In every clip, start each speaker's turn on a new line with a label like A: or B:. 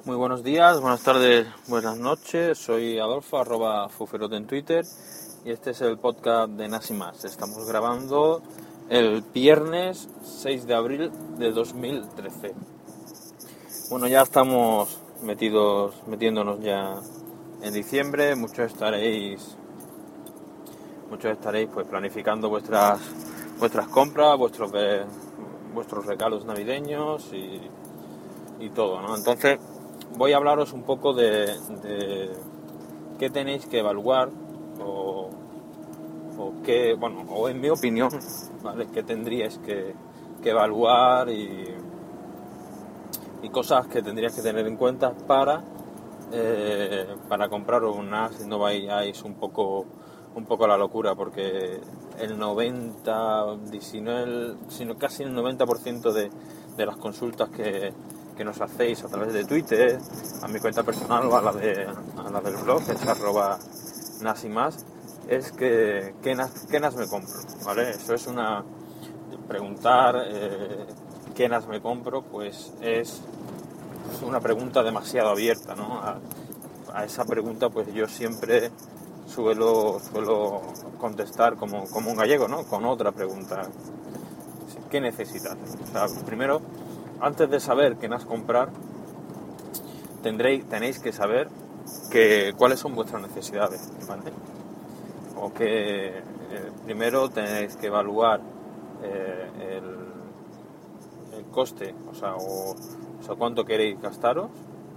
A: Muy buenos días, buenas tardes, buenas noches. Soy Adolfo, @Fuferote en Twitter, y este es el podcast de Nas y Más. Estamos grabando el viernes 6 de abril de 2013. Bueno, ya estamos metiéndonos ya en diciembre. Muchos estaréis pues planificando vuestras compras, vuestros regalos navideños y todo, ¿no? Entonces voy a hablaros un poco de qué tenéis que evaluar o en mi opinión, ¿vale?, qué tendríais que evaluar y cosas que tendríais que tener en cuenta para compraros un NAS y no vayáis un poco a la locura, porque casi el 90% de las consultas que nos hacéis a través de Twitter, a mi cuenta personal o a la del blog, que es @nasimás, es que ¿qué NAS me compro? ¿Vale? Eso es preguntar ¿qué NAS me compro? Pues es una pregunta demasiado abierta, ¿no? A esa pregunta pues yo siempre suelo contestar como un gallego, ¿no?, con otra pregunta. ¿Qué necesitas? O sea, primero, antes de saber qué NAS comprar, tenéis que saber cuáles son vuestras necesidades, ¿vale? O que primero tenéis que evaluar el coste, o sea, cuánto queréis gastaros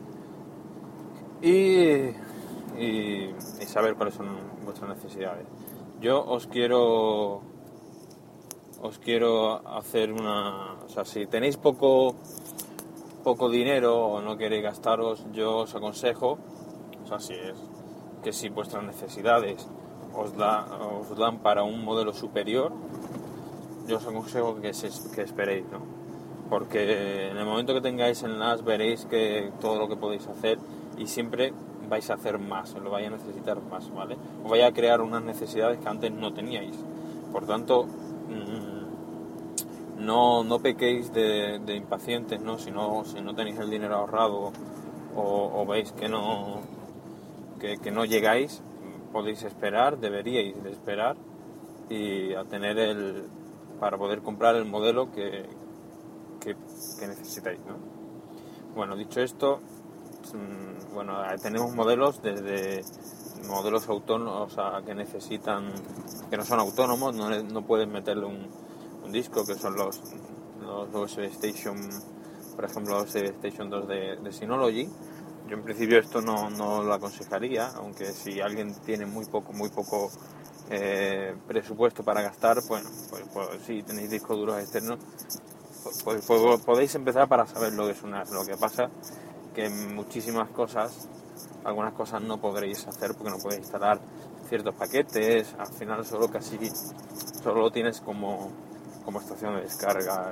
A: y saber cuáles son vuestras necesidades. Yo os quiero hacer o sea, si tenéis poco dinero o no queréis gastaros, yo os aconsejo, o sea, si vuestras necesidades os dan para un modelo superior, yo os aconsejo que esperéis, ¿no? Porque en el momento que tengáis el NAS veréis que todo lo que podéis hacer, y siempre vais a hacer más, lo vais a necesitar más, ¿vale? Os vais a crear unas necesidades que antes no teníais. Por tanto, no pequéis de impacientes, ¿no? Si no tenéis el dinero ahorrado o veis que no llegáis, podéis esperar, deberíais de esperar y a tener para poder comprar el modelo que necesitáis, ¿no? Bueno, dicho esto, tenemos modelos desde modelos autónomos, o sea, que no son autónomos, no pueden meterle un disco, que son los USB Station, por ejemplo, los USB Station 2 de Synology. Yo en principio esto no lo aconsejaría, aunque si alguien tiene muy poco presupuesto para gastar, pues si tenéis discos duros externos, pues podéis empezar para saber lo que es una. Lo que pasa que algunas cosas no podréis hacer porque no podéis instalar ciertos paquetes. Al final solo lo tienes como estación de descarga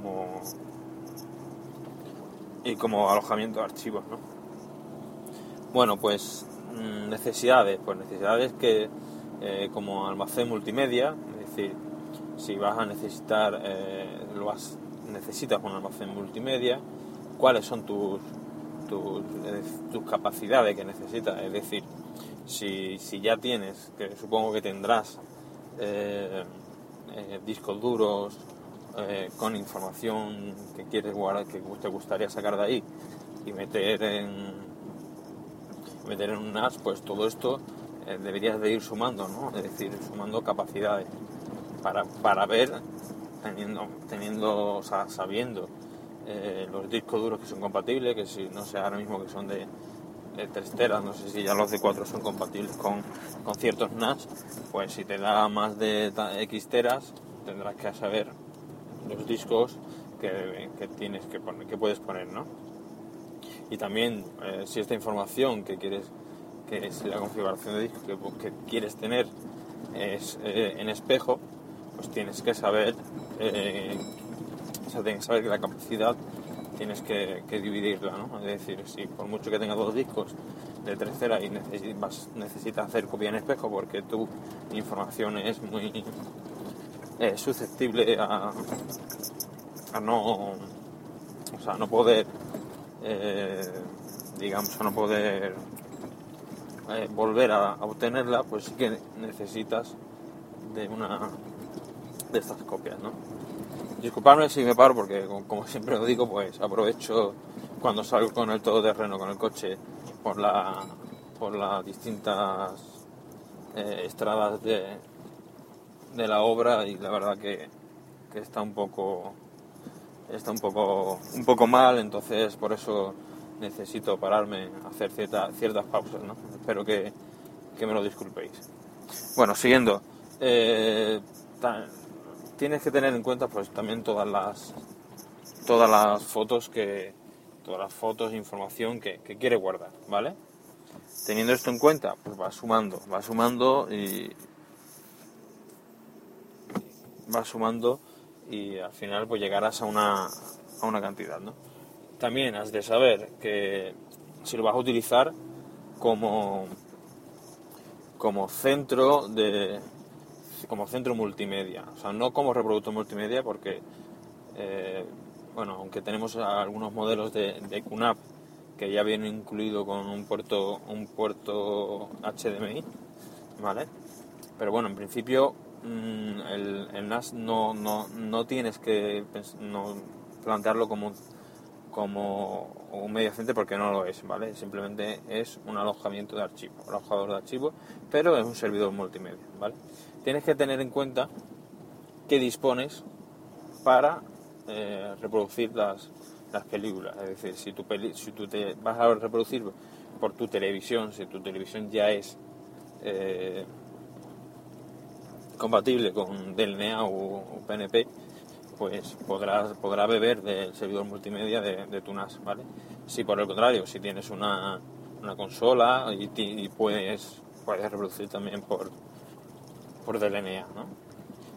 A: y como alojamiento de archivos, ¿no? Bueno, pues necesidades que como almacén multimedia, es decir, si vas a necesitar necesitas un almacén multimedia, cuáles son tus capacidades que necesitas, es decir, si ya tienes, que supongo que tendrás discos duros con información que quieres guardar, que te gustaría sacar de ahí y meter en un NAS, pues todo esto deberías de ir sumando, ¿no? Es decir, sumando capacidades para ver, teniendo, o sea, sabiendo los discos duros que son compatibles, que si no sé ahora mismo que son de 3 teras, no sé si ya los de 4 son compatibles con ciertos NAS, pues si te da más de X teras tendrás que saber los discos que tienes que poner, que puedes poner, ¿no? Y también si esta información que quieres, que es la configuración de disco que quieres tener es en espejo, pues tienes que saber tienes que saber que la capacidad tienes que dividirla, ¿no? Es decir, si por mucho que tengas 2 discos de 3 teras y necesitas hacer copia en espejo porque tu información es muy susceptible a no poder digamos, a no poder volver a obtenerla, pues sí que necesitas de una de estas copias, ¿no? Disculpadme si me paro porque, como siempre lo digo, pues aprovecho cuando salgo con el todoterreno, con el coche, por las distintas estradas de la obra, y la verdad que está un poco mal, entonces por eso necesito pararme, hacer ciertas pausas, ¿no? Espero que me lo disculpéis. Bueno, siguiendo, tienes que tener en cuenta pues también todas las fotos e información que quiere guardar, ¿vale? Teniendo esto en cuenta, pues va sumando y al final pues llegarás a una cantidad, ¿no? También has de saber que si lo vas a utilizar como centro multimedia, o sea, no como reproductor multimedia, porque aunque tenemos algunos modelos de QNAP que ya vienen incluido con un puerto HDMI, ¿vale? Pero bueno, en principio el NAS no tienes que plantearlo como un medio docente, porque no lo es, ¿vale? Simplemente es un alojamiento de archivo, un alojador de archivos, pero es un servidor multimedia, ¿vale? Tienes que tener en cuenta que dispones para reproducir las películas. Es decir, si tú te vas a reproducir por tu televisión, si tu televisión ya es compatible con DLNA o PNP, pues podrá beber del servidor multimedia de tu NAS, ¿vale? Si por el contrario, si tienes una consola y puedes reproducir también por DLNA, ¿no?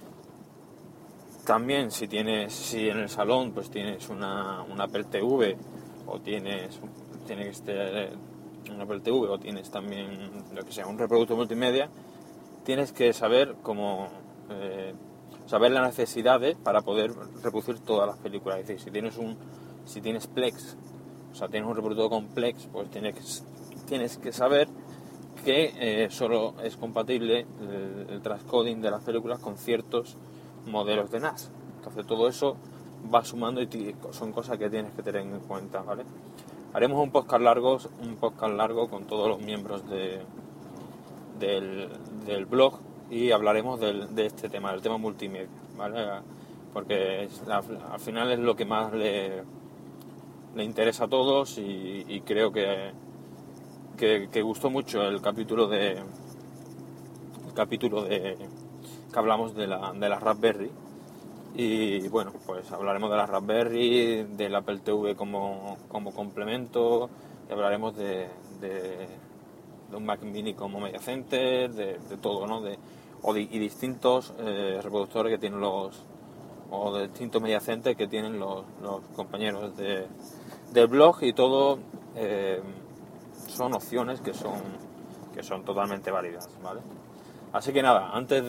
A: También si en el salón pues tienes una Apple TV o tienes una Apple TV o tienes también lo que sea un reproductor multimedia, tienes que saber saber las necesidades para poder reproducir todas las películas. Es decir, si tienes Plex, o sea, tienes un reproductor con Plex, pues tienes que saber que solo es compatible el transcoding de las películas con ciertos modelos de NAS. Entonces todo eso va sumando y son cosas que tienes que tener en cuenta, ¿vale? Haremos un podcast largo con todos los miembros del blog, y hablaremos de este tema, del tema multimedia, ¿vale? Porque al final es lo que más le interesa a todos, y creo que gustó mucho el capítulo que hablamos de la Raspberry. Y bueno, pues hablaremos de la Raspberry, del Apple TV como complemento, y hablaremos de un Mac Mini como Media Center, de todo, ¿no? Y distintos reproductores que tienen o de distintos Media Center que tienen los compañeros del blog, y todo son opciones que son totalmente válidas, ¿vale? Así que nada, antes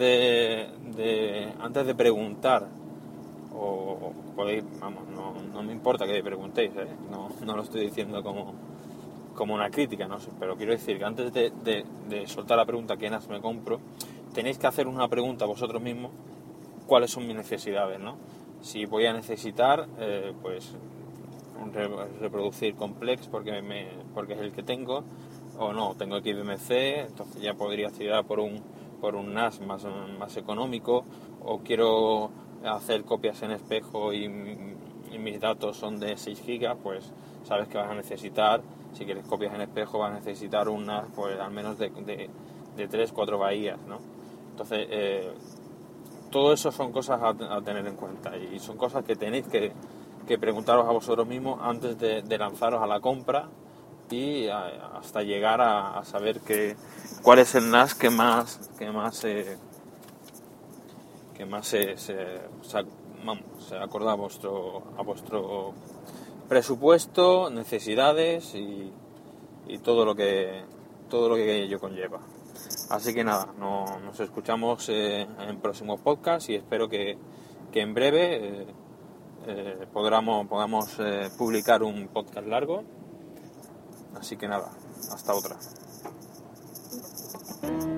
A: de preguntar, o podéis, vamos, no me importa que preguntéis, no lo estoy diciendo como una crítica, no sé, pero quiero decir que antes de soltar la pregunta ¿qué NAS me compro?, tenéis que hacer una pregunta vosotros mismos: ¿cuáles son mis necesidades, no? Si voy a necesitar pues reproducir complex porque es el que tengo, o no, tengo XBMC, entonces ya podría tirar por un NAS más económico, o quiero hacer copias en espejo y mis datos son de 6 GB, pues sabes que vas a necesitar, si quieres copias en espejo, vas a necesitar un NAS pues al menos de 3-4 bahías, ¿no? Entonces todo eso son cosas a tener en cuenta, y son cosas que tenéis que preguntaros a vosotros mismos antes de lanzaros a la compra, y hasta llegar a saber cuál es el NAS que más se acorda a vuestro presupuesto, necesidades y todo lo que ello conlleva. Así que nada, nos escuchamos en próximos podcasts, y espero que en breve podamos publicar un podcast largo. Así que nada, hasta otra.